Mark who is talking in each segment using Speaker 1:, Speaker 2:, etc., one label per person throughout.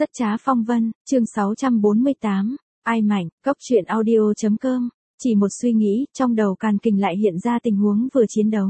Speaker 1: Rất trá phong vân, chương 648, ai mạnh, cốc truyện audio.com, chỉ một suy nghĩ, trong đầu Càn Kình lại hiện ra tình huống vừa chiến đấu.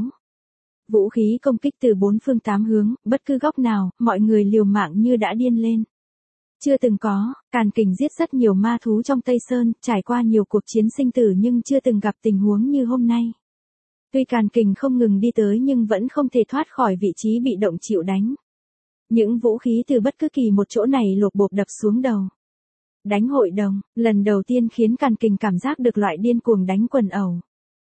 Speaker 1: Vũ khí công kích từ bốn phương tám hướng, bất cứ góc nào, mọi người liều mạng như đã điên lên. Chưa từng có, Càn Kình giết rất nhiều ma thú trong Tây Sơn, trải qua nhiều cuộc chiến sinh tử nhưng chưa từng gặp tình huống như hôm nay. Tuy Càn Kình không ngừng đi tới nhưng vẫn không thể thoát khỏi vị trí bị động chịu đánh. Những vũ khí từ bất cứ kỳ một chỗ này lột bộp đập xuống đầu. Đánh hội đồng, lần đầu tiên khiến Càn Kình cảm giác được loại điên cuồng đánh quần ẩu.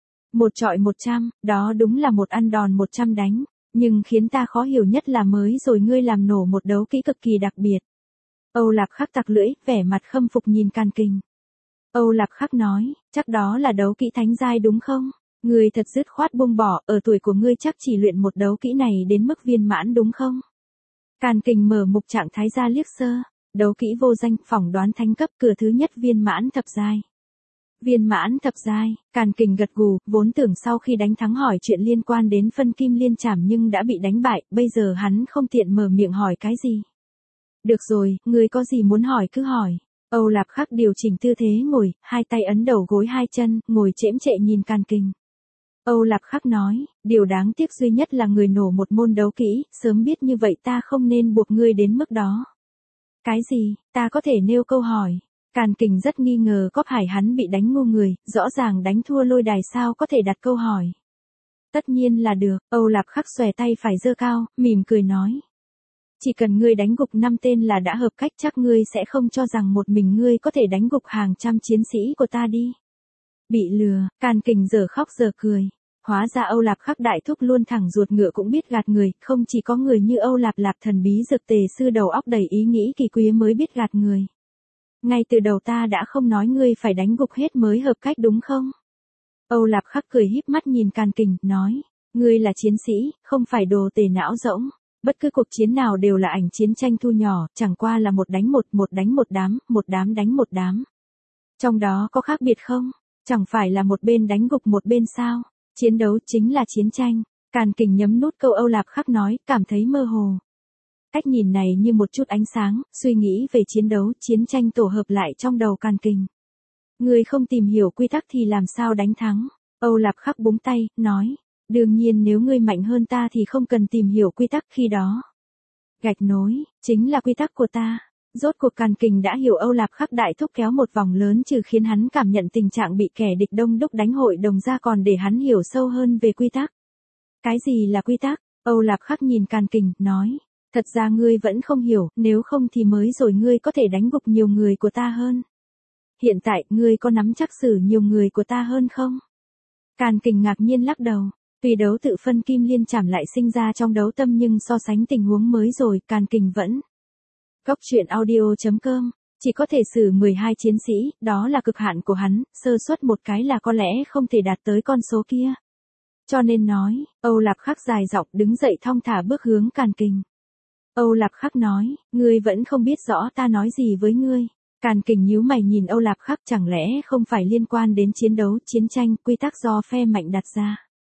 Speaker 1: 1 chọi 100, đó đúng là một ăn đòn 100 đánh, nhưng khiến ta khó hiểu nhất là mới rồi ngươi làm nổ một đấu kỹ cực kỳ đặc biệt. Âu Lạp Khắc tặc lưỡi, vẻ mặt khâm phục nhìn Càn Kình. Âu Lạp Khắc nói, chắc đó là đấu kỹ thánh giai đúng không? Ngươi thật dứt khoát buông bỏ, ở tuổi của ngươi chắc chỉ luyện một đấu kỹ này đến mức viên mãn đúng không? Càn Kình mở mục trạng thái ra liếc sơ, đấu kỹ vô danh, phỏng đoán thánh cấp cửa thứ nhất viên mãn thập giai. Viên mãn thập giai, Càn Kình gật gù, vốn tưởng sau khi đánh thắng hỏi chuyện liên quan đến phân kim liên trảm nhưng đã bị đánh bại, bây giờ hắn không tiện mở miệng hỏi cái gì. Được rồi, ngươi có gì muốn hỏi cứ hỏi. Âu Lạp Khắc điều chỉnh tư thế ngồi, hai tay ấn đầu gối hai chân, ngồi chễm chệ nhìn Càn Kình. Âu Lạp Khắc nói, điều đáng tiếc duy nhất là người nổ một môn đấu kỹ, sớm biết như vậy ta không nên buộc ngươi đến mức đó. Cái gì, ta có thể nêu câu hỏi. Càn Kình rất nghi ngờ Cóp Hải hắn bị đánh ngu người, rõ ràng đánh thua lôi đài sao có thể đặt câu hỏi. Tất nhiên là được, Âu Lạp Khắc xòe tay phải giơ cao, mỉm cười nói. Chỉ cần ngươi đánh gục 5 tên là đã hợp cách, chắc ngươi sẽ không cho rằng một mình ngươi có thể đánh gục hàng trăm chiến sĩ của ta đi. Bị lừa, Càn Kình giờ khóc giờ cười. Hóa ra Âu Lạp Khắc đại thúc luôn thẳng ruột ngựa cũng biết gạt người, không chỉ có người như Âu Lạp Lạp thần bí dược tề sư đầu óc đầy ý nghĩ kỳ quái mới biết gạt người. Ngay từ đầu ta đã không nói ngươi phải đánh gục hết mới hợp cách đúng không? Âu Lạp Khắc cười híp mắt nhìn Càn Kình, nói, ngươi là chiến sĩ, không phải đồ tề não rỗng. Bất cứ cuộc chiến nào đều là ảnh chiến tranh thu nhỏ, chẳng qua là một đánh một đánh một đám đánh một đám. Trong đó có khác biệt không? Chẳng phải là một bên đánh gục một bên sao? Chiến đấu chính là chiến tranh. Càn Kình nhấm nút câu Âu Lạp Khắc nói, cảm thấy mơ hồ. Cách nhìn này như một chút ánh sáng, suy nghĩ về chiến đấu, chiến tranh tổ hợp lại trong đầu Càn Kình. Người không tìm hiểu quy tắc thì làm sao đánh thắng? Âu Lạp Khắc búng tay, nói, đương nhiên nếu ngươi mạnh hơn ta thì không cần tìm hiểu quy tắc khi đó. Gạch nối, chính là quy tắc của ta. Rốt cuộc Càn Kình đã hiểu Âu Lạp Khắc đại thúc kéo một vòng lớn trừ khiến hắn cảm nhận tình trạng bị kẻ địch đông đúc đánh hội đồng ra còn để hắn hiểu sâu hơn về quy tắc. Cái gì là quy tắc? Âu Lạp Khắc nhìn Càn Kình, nói, thật ra ngươi vẫn không hiểu, nếu không thì mới rồi ngươi có thể đánh gục nhiều người của ta hơn. Hiện tại, ngươi có nắm chắc xử nhiều người của ta hơn không? Càn Kình ngạc nhiên lắc đầu. Tuy đấu tự phân kim liên trảm lại sinh ra trong đấu tâm nhưng so sánh tình huống mới rồi, Càn Kình vẫn. Cốc truyện audio.com, chỉ có thể xử 12 chiến sĩ, đó là cực hạn của hắn, sơ suất một cái là có lẽ không thể đạt tới con số kia. Cho nên nói, Âu Lạp Khắc dài giọng đứng dậy thong thả bước hướng Càn Kình. Âu Lạp Khắc nói, ngươi vẫn không biết rõ ta nói gì với ngươi. Càn Kình nhíu mày nhìn Âu Lạp Khắc, chẳng lẽ không phải liên quan đến chiến đấu, chiến tranh, quy tắc do phe mạnh đặt ra.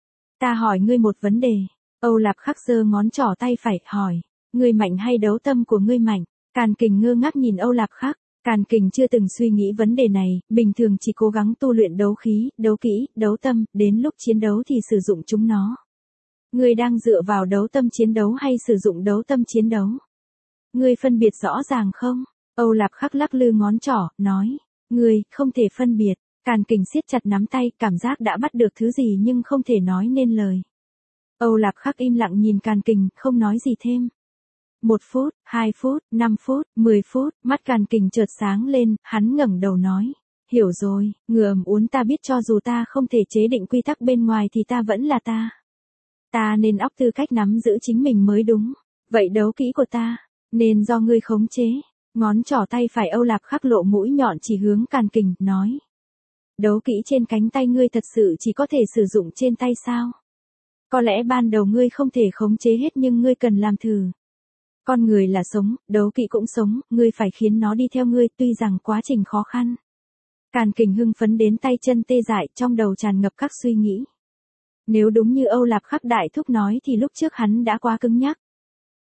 Speaker 1: Ta hỏi ngươi một vấn đề. Âu Lạp Khắc giơ ngón trỏ tay phải, hỏi, ngươi mạnh hay đấu tâm của ngươi mạnh? Càn Kình ngơ ngác nhìn Âu Lạp Khắc. Càn Kình chưa từng suy nghĩ vấn đề này, bình thường chỉ cố gắng tu luyện đấu khí, đấu kỹ, đấu tâm, đến lúc chiến đấu thì sử dụng chúng nó. Ngươi đang dựa vào đấu tâm chiến đấu hay sử dụng đấu tâm chiến đấu? Ngươi phân biệt rõ ràng không? Âu Lạp Khắc lắc lư ngón trỏ, nói, ngươi không thể phân biệt. Càn Kình siết chặt nắm tay, cảm giác đã bắt được thứ gì nhưng không thể nói nên lời. Âu Lạp Khắc im lặng nhìn Càn Kình, không nói gì thêm. 1 phút, 2 phút, 5 phút, 10 phút, mắt Càn Kình chợt sáng lên, hắn ngẩng đầu nói, hiểu rồi, ngựa ẩm uốn ta biết cho dù ta không thể chế định quy tắc bên ngoài thì ta vẫn là ta. Ta nên óc tư cách nắm giữ chính mình mới đúng. Vậy đấu kỹ của ta, nên do ngươi khống chế. Ngón trỏ tay phải Âu Lạp Khắc lộ mũi nhọn chỉ hướng Càn Kình, nói. Đấu kỹ trên cánh tay ngươi thật sự chỉ có thể sử dụng trên tay sao? Có lẽ ban đầu ngươi không thể khống chế hết nhưng ngươi cần làm thử. Con người là sống, đấu kỹ cũng sống, ngươi phải khiến nó đi theo ngươi tuy rằng quá trình khó khăn. Càn Kình hưng phấn đến tay chân tê dại, trong đầu tràn ngập các suy nghĩ. Nếu đúng như Âu Lạp Khắc đại thúc nói thì lúc trước hắn đã quá cứng nhắc.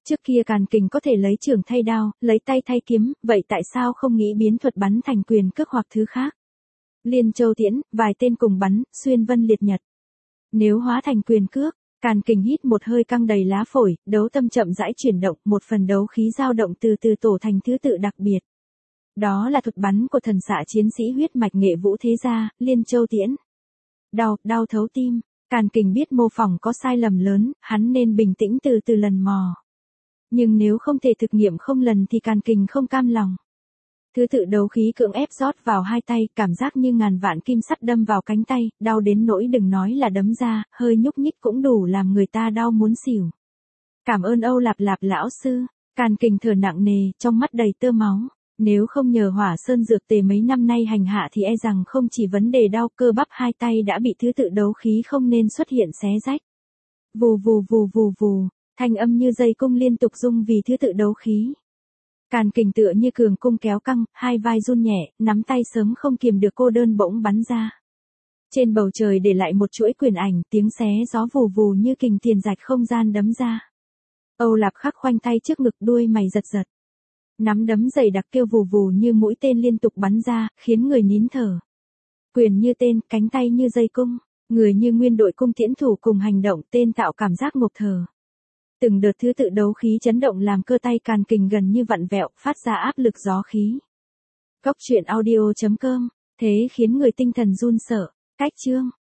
Speaker 1: Trước kia Càn Kình có thể lấy trường thay đao, lấy tay thay kiếm, vậy tại sao không nghĩ biến thuật bắn thành quyền cước hoặc thứ khác? Liên Châu Tiễn, vài tên cùng bắn, xuyên vân liệt nhật. Nếu hóa thành quyền cước, Càn Kình hít một hơi căng đầy lá phổi, đấu tâm chậm rãi chuyển động, một phần đấu khí dao động từ từ tổ thành thứ tự đặc biệt. Đó là thuật bắn của thần xạ chiến sĩ huyết mạch nghệ vũ thế gia, Liên Châu Tiễn. Đau thấu tim, Càn Kình biết mô phỏng có sai lầm lớn, hắn nên bình tĩnh từ từ lần mò. Nhưng nếu không thể thực nghiệm không lần thì Càn Kình không cam lòng. Thứ tự đấu khí cưỡng ép rót vào hai tay, cảm giác như ngàn vạn kim sắt đâm vào cánh tay, đau đến nỗi đừng nói là đấm ra, hơi nhúc nhích cũng đủ làm người ta đau muốn xỉu. Cảm ơn Âu Lạp Lạp lão sư, Càn Kình thở nặng nề, trong mắt đầy tơ máu. Nếu không nhờ Hỏa Sơn dược tề mấy năm nay hành hạ thì e rằng không chỉ vấn đề đau, cơ bắp hai tay đã bị thứ tự đấu khí không nên xuất hiện xé rách. Vù vù vù vù vù, thanh âm như dây cung liên tục rung vì thứ tự đấu khí. Càn Kình tựa như cường cung kéo căng, hai vai run nhẹ, nắm tay sớm không kiềm được cô đơn bỗng bắn ra. Trên bầu trời để lại một chuỗi quyền ảnh, tiếng xé gió vù vù như kình tiền rạch không gian đấm ra. Âu Lạp Khắc khoanh tay trước ngực, đuôi mày giật giật. Nắm đấm dày đặc kêu vù vù như mũi tên liên tục bắn ra, khiến người nín thở. Quyền như tên, cánh tay như dây cung, người như nguyên đội cung tiễn thủ cùng hành động, tên tạo cảm giác ngộp thở. Từng đợt thứ tự đấu khí chấn động làm cơ tay Càn Kình gần như vặn vẹo, phát ra áp lực gió khí. Cốc truyện audio.com, thế khiến người tinh thần run sợ. Cách chương